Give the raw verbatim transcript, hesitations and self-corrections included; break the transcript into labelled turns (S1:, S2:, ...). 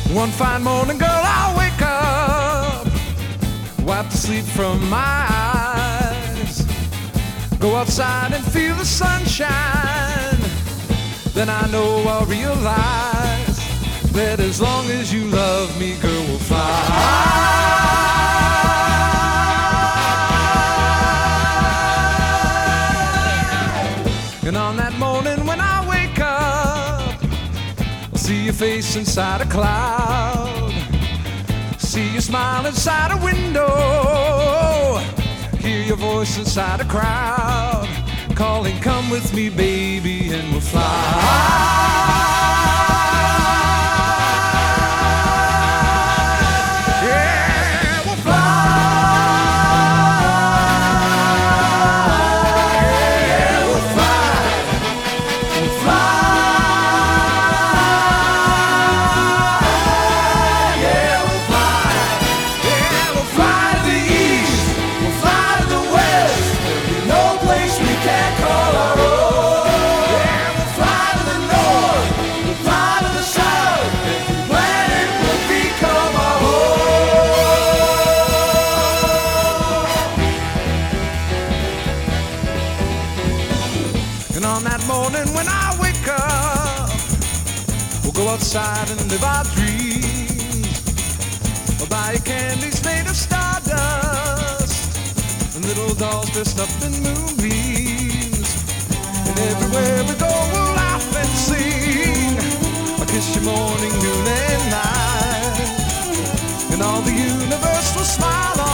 S1: One fine morning, girl, I'll wake up, wipe the sleep from my eyes, go outside and feel the sunshine. Then I know I'll realize that as long as you love me, girl, we'll fly. And on that morning when I wake up, I'll see your face inside a cloud, see you smile inside a window, hear your voice inside a crowd, calling, come with me, baby, and we'll fly. And on that morning when I wake up, we'll go outside and live our dreams. We'll buy candies made of stardust and little dolls dressed up in moonbeams. And everywhere we go we'll laugh and sing, I'll kiss you morning, noon and night, and all the universe will smile on